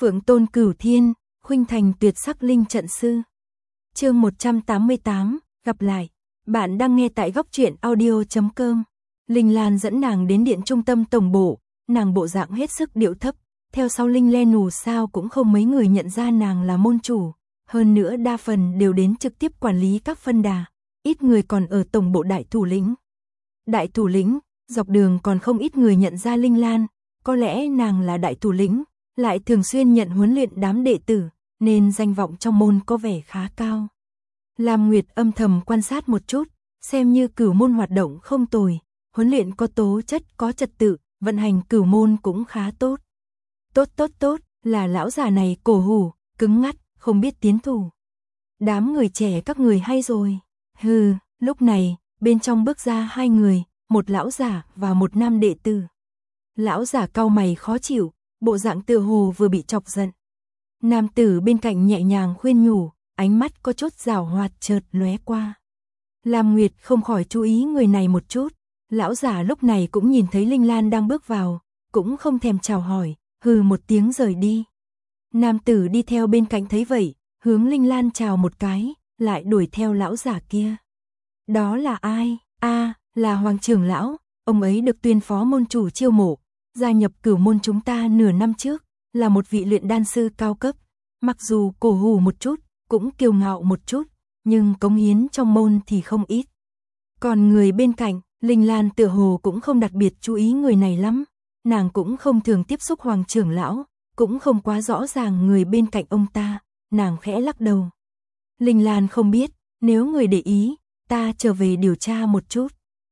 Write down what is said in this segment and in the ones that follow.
Phượng Tôn Cửu Thiên, khuynh thành tuyệt sắc linh trận sư. Chương 188, gặp lại. Bạn đang nghe tại góc truyện audio.com. Linh Lan dẫn nàng đến điện trung tâm tổng bộ, nàng bộ dạng hết sức điệu thấp, theo sau Linh Le nù sao cũng không mấy người nhận ra nàng là môn chủ, hơn nữa đa phần đều đến trực tiếp quản lý các phân đà, ít người còn ở tổng bộ đại thủ lĩnh. Đại thủ lĩnh, dọc đường còn không ít người nhận ra Linh Lan, có lẽ nàng là đại thủ lĩnh, lại thường xuyên nhận huấn luyện đám đệ tử, nên danh vọng trong môn có vẻ khá cao. Lam Nguyệt âm thầm quan sát một chút, xem như cửu môn hoạt động không tồi, huấn luyện có tố chất, có trật tự, vận hành cửu môn cũng khá tốt. Tốt, là lão già này cổ hủ, cứng ngắt, không biết tiến thủ. Đám người trẻ các người hay rồi. Hừ, lúc này, bên trong bước ra hai người, một lão giả và một nam đệ tử. Lão giả cau mày khó chịu, bộ dạng tựa hồ vừa bị chọc giận. Nam tử bên cạnh nhẹ nhàng khuyên nhủ, ánh mắt có chút giảo hoạt chợt lóe qua. Lam Nguyệt không khỏi chú ý người này một chút, lão giả lúc này cũng nhìn thấy Linh Lan đang bước vào, cũng không thèm chào hỏi, hừ một tiếng rời đi. Nam tử đi theo bên cạnh thấy vậy, hướng Linh Lan chào một cái, lại đuổi theo lão giả kia. Đó là ai? Là Hoàng trưởng lão, ông ấy được tuyên phó môn chủ chiêu mộ, gia nhập cửu môn chúng ta nửa năm trước, là một vị luyện đan sư cao cấp, mặc dù cổ hủ một chút, cũng kiêu ngạo một chút, nhưng cống hiến trong môn thì không ít. Còn người bên cạnh, Linh Lan tựa hồ cũng không đặc biệt chú ý người này lắm, nàng cũng không thường tiếp xúc Hoàng trưởng lão, cũng không quá rõ ràng người bên cạnh ông ta, nàng khẽ lắc đầu. Linh Lan không biết, nếu người để ý, ta trở về điều tra một chút.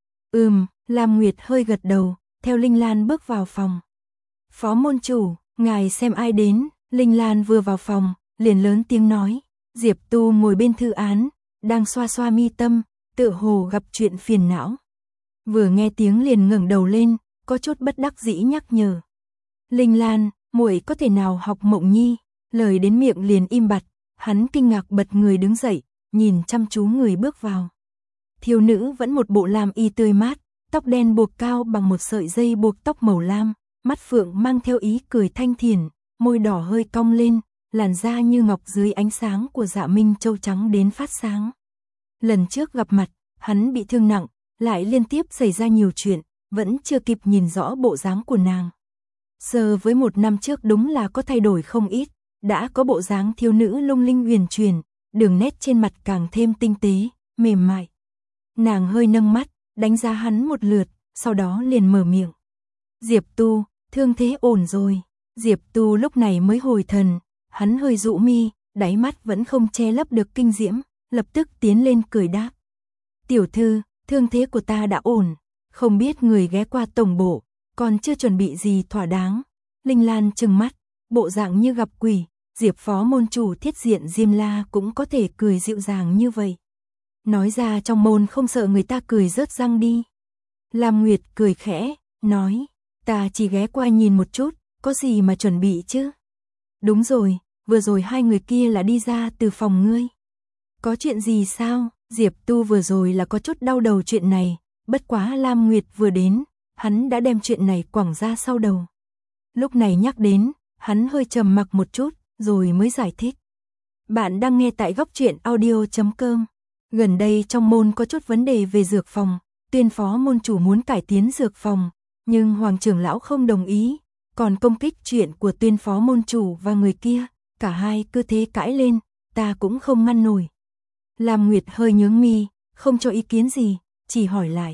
Lam Nguyệt hơi gật đầu, theo Linh Lan bước vào phòng. Phó môn chủ, ngài xem ai đến. Linh Lan vừa vào phòng, liền lớn tiếng nói. Diệp Tu ngồi bên thư án, đang xoa xoa mi tâm, tựa hồ gặp chuyện phiền não. Vừa nghe tiếng liền ngẩng đầu lên, có chút bất đắc dĩ nhắc nhở. Linh Lan, muội có thể nào học Mộng Nhi? Lời đến miệng liền im bặt, hắn kinh ngạc bật người đứng dậy, nhìn chăm chú người bước vào. Thiếu nữ vẫn một bộ lam y tươi mát, tóc đen buộc cao bằng một sợi dây buộc tóc màu lam, mắt phượng mang theo ý cười thanh thiền, môi đỏ hơi cong lên, làn da như ngọc dưới ánh sáng của Dạ Minh Châu trắng đến phát sáng. Lần trước gặp mặt, hắn bị thương nặng, lại liên tiếp xảy ra nhiều chuyện, vẫn chưa kịp nhìn rõ bộ dáng của nàng. Giờ với một năm trước đúng là có thay đổi không ít, đã có bộ dáng thiếu nữ lung linh huyền chuyển, đường nét trên mặt càng thêm tinh tế, mềm mại. Nàng hơi nâng mắt, đánh giá hắn một lượt, sau đó liền mở miệng. Diệp Tu, thương thế ổn rồi. Diệp Tu lúc này mới hồi thần, hắn hơi dụ mi, đáy mắt vẫn không che lấp được kinh diễm, lập tức tiến lên cười đáp. Tiểu thư, thương thế của ta đã ổn, không biết người ghé qua tổng bộ, còn chưa chuẩn bị gì thỏa đáng. Linh Lan trừng mắt, bộ dạng như gặp quỷ, Diệp phó môn chủ thiết diện Diêm La cũng có thể cười dịu dàng như vậy. Nói ra trong môn không sợ người ta cười rớt răng đi. Lam Nguyệt cười khẽ, nói, ta chỉ ghé qua nhìn một chút, có gì mà chuẩn bị chứ? Đúng rồi, vừa rồi hai người kia là đi ra từ phòng ngươi. Có chuyện gì sao? Diệp Tu vừa rồi là có chút đau đầu chuyện này, bất quá Lam Nguyệt vừa đến, hắn đã đem chuyện này quẳng ra sau đầu. Lúc này nhắc đến, hắn hơi trầm mặc một chút, rồi mới giải thích. Bạn đang nghe tại góc truyện audio.com. Gần đây trong môn có chút vấn đề về dược phòng, tuyên phó môn chủ muốn cải tiến dược phòng, nhưng Hoàng trưởng lão không đồng ý, còn công kích chuyện của tuyên phó môn chủ và người kia, cả hai cứ thế cãi lên, ta cũng không ngăn nổi. Lam Nguyệt hơi nhướng mi, không cho ý kiến gì, chỉ hỏi lại.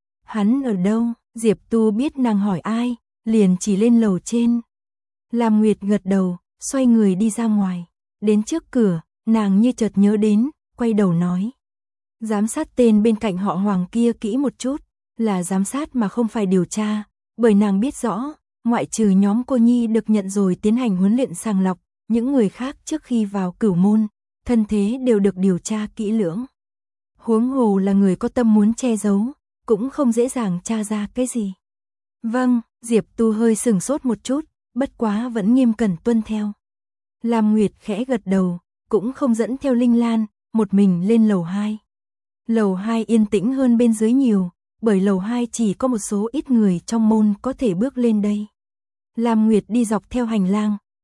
Hắn ở đâu? Diệp Tu biết nàng hỏi ai, liền chỉ lên lầu trên. Lam Nguyệt gật đầu, xoay người đi ra ngoài, đến trước cửa, nàng như chợt nhớ đến, quay đầu nói. Giám sát tên bên cạnh họ Hoàng kia kỹ một chút, là giám sát mà không phải điều tra, bởi nàng biết rõ, ngoại trừ nhóm cô Nhi được nhận rồi tiến hành huấn luyện sàng lọc, những người khác trước khi vào cửu môn, thân thế đều được điều tra kỹ lưỡng. Huống hồ là người có tâm muốn che giấu, cũng không dễ dàng tra ra cái gì. Vâng, Diệp Tu hơi sừng sốt một chút, bất quá vẫn nghiêm cẩn tuân theo. Lam Nguyệt khẽ gật đầu, cũng không dẫn theo Linh Lan, một mình lên lầu 2. Lầu 2 yên tĩnh hơn bên dưới nhiều, bởi lầu 2 chỉ có một số ít người trong môn có thể bước lên đây. Lam Nguyệt đi dọc theo hành lang,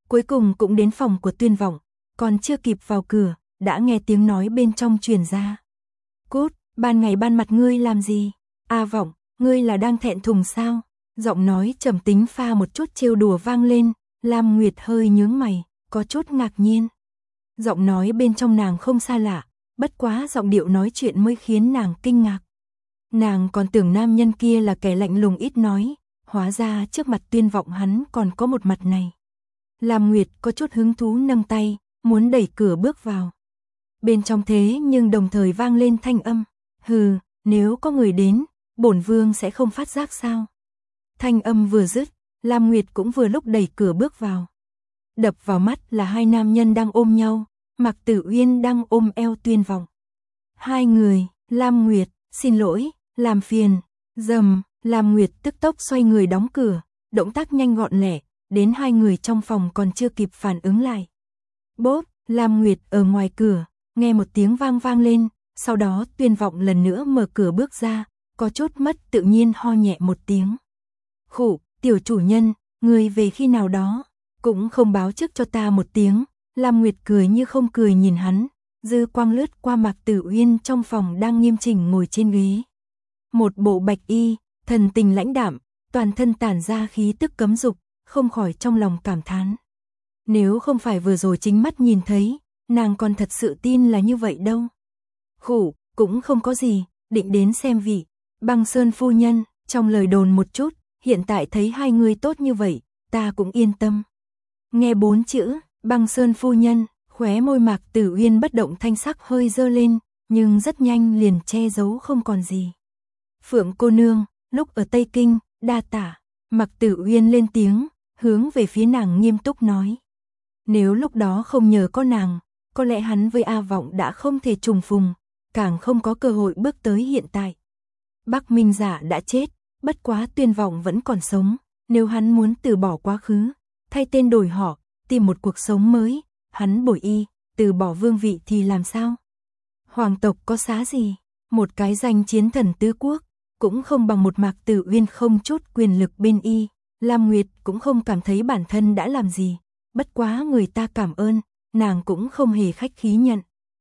cuối cùng cũng đến phòng của Tuyên Vọng, còn chưa kịp vào cửa, đã nghe tiếng nói bên trong truyền ra. Cút, ban ngày ban mặt ngươi làm gì? A Vọng, ngươi là đang thẹn thùng sao? Giọng nói trầm tính pha một chút trêu đùa vang lên, Lam Nguyệt hơi nhướng mày, có chút ngạc nhiên. Giọng nói bên trong nàng không xa lạ, bất quá giọng điệu nói chuyện mới khiến nàng kinh ngạc. Nàng còn tưởng nam nhân kia là kẻ lạnh lùng ít nói, hóa ra trước mặt Tuyên Vọng hắn còn có một mặt này. Lam Nguyệt có chút hứng thú nâng tay, muốn đẩy cửa bước vào. Bên trong thế nhưng đồng thời vang lên thanh âm, hừ, nếu có người đến, bổn vương sẽ không phát giác sao? Thanh âm vừa dứt, Lam Nguyệt cũng vừa lúc đẩy cửa bước vào. Đập vào mắt là hai nam nhân đang ôm nhau, Mạc Tử Uyên đang ôm eo Tuyên Vọng. Hai người, Lam Nguyệt, xin lỗi, làm phiền, dầm, Lam Nguyệt tức tốc xoay người đóng cửa, động tác nhanh gọn lẹ, đến hai người trong phòng còn chưa kịp phản ứng lại. Bốp, Lam Nguyệt ở ngoài cửa, nghe một tiếng vang vang lên, sau đó Tuyên Vọng lần nữa mở cửa bước ra, có chút mất tự nhiên ho nhẹ một tiếng. Khụ, tiểu chủ nhân, người về khi nào đó, cũng không báo trước cho ta một tiếng. Lam Nguyệt cười như không cười nhìn hắn, dư quang lướt qua Mạc Tử Uyên trong phòng đang nghiêm chỉnh ngồi trên ghế. Một bộ bạch y, thần tình lãnh đạm, toàn thân tản ra khí tức cấm dục, không khỏi trong lòng cảm thán. Nếu không phải vừa rồi chính mắt nhìn thấy, nàng còn thật sự tin là như vậy đâu. Khụ, cũng không có gì, định đến xem vị. Băng Sơn phu nhân, trong lời đồn một chút, hiện tại thấy hai người tốt như vậy, ta cũng yên tâm. Nghe 4 chữ, Băng Sơn phu nhân, khóe môi Mạc Tử Uyên bất động thanh sắc hơi dơ lên, nhưng rất nhanh liền che giấu không còn gì. Phượng cô nương, lúc ở Tây Kinh, đa tả, Mạc Tử Uyên lên tiếng, hướng về phía nàng nghiêm túc nói. Nếu lúc đó không nhờ có nàng, có lẽ hắn với A Vọng đã không thể trùng phùng, càng không có cơ hội bước tới hiện tại. Bắc Minh Giả đã chết, bất quá Tuyên Vọng vẫn còn sống, nếu hắn muốn từ bỏ quá khứ, thay tên đổi họ, tìm một cuộc sống mới, hắn bội y, từ bỏ vương vị thì làm sao? Hoàng tộc có xá gì? Một cái danh chiến thần tứ quốc, cũng không bằng một Mạc Tử Uyên không chút quyền lực bên y. Lam Nguyệt cũng không cảm thấy bản thân đã làm gì, bất quá người ta cảm ơn, nàng cũng không hề khách khí nhận.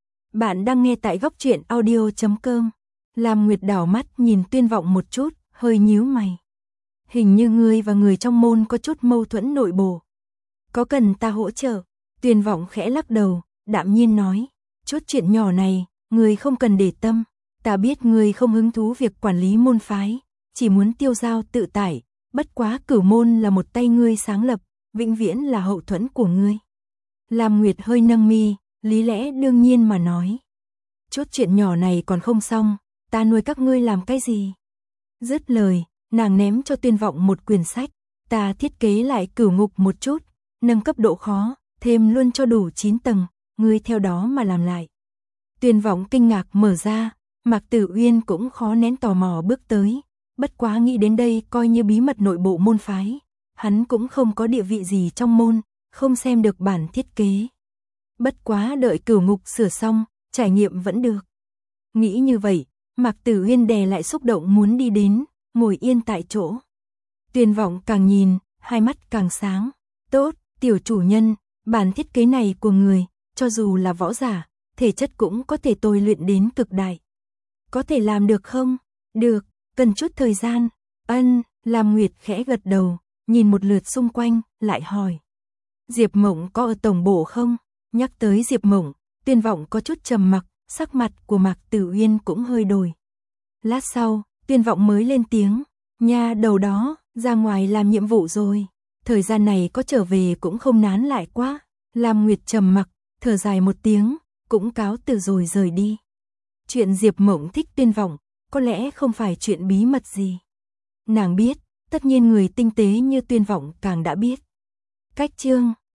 Bạn đang nghe tại góc truyện audio.com. Lam Nguyệt đảo mắt nhìn Tuyên Vọng một chút, hơi nhíu mày. Hình như ngươi và người trong môn có chút mâu thuẫn nội bộ. Có cần ta hỗ trợ? Tuyên Vọng khẽ lắc đầu, đạm nhiên nói, chút chuyện nhỏ này, ngươi không cần để tâm. Ta biết ngươi không hứng thú việc quản lý môn phái, chỉ muốn tiêu dao tự tại, bất quá Cửu môn là một tay ngươi sáng lập, vĩnh viễn là hậu thuẫn của ngươi. Lam Nguyệt hơi nâng mi, lý lẽ đương nhiên mà nói. Chút chuyện nhỏ này còn không xong, ta nuôi các ngươi làm cái gì? Dứt lời, nàng ném cho Tuyên Vọng một quyển sách, ta thiết kế lại Cửu ngục một chút, nâng cấp độ khó, thêm luôn cho đủ 9 tầng, ngươi theo đó mà làm lại. Tuyên Vọng kinh ngạc mở ra, Mạc Tử Uyên cũng khó nén tò mò bước tới, bất quá nghĩ đến đây coi như bí mật nội bộ môn phái, hắn cũng không có địa vị gì trong môn, không xem được bản thiết kế. Bất quá đợi Cửu ngục sửa xong, trải nghiệm vẫn được. Nghĩ như vậy, Mạc Tử Uyên đè lại xúc động muốn đi đến, ngồi yên tại chỗ. Tuyên Vọng càng nhìn, hai mắt càng sáng. Tốt, tiểu chủ nhân, bản thiết kế này của người, cho dù là võ giả, thể chất cũng có thể tôi luyện đến cực đại. Có thể làm được không? Được, cần chút thời gian. Ân, Lam Nguyệt khẽ gật đầu, nhìn một lượt xung quanh, lại hỏi. Diệp Mộng có ở tổng bộ không? Nhắc tới Diệp Mộng, Tuyên Vọng có chút trầm mặc, sắc mặt của Mạc Tử Uyên cũng hơi đổi. Lát sau, Tuyên Vọng mới lên tiếng, nha đầu đó, ra ngoài làm nhiệm vụ rồi. Thời gian này có trở về cũng không nán lại quá. Lam Nguyệt trầm mặc, thở dài một tiếng, cũng cáo từ rồi rời đi. Chuyện Diệp Mộng thích Tuyên Vọng, có lẽ không phải chuyện bí mật gì. Nàng biết, tất nhiên người tinh tế như Tuyên Vọng càng đã biết. Cách chương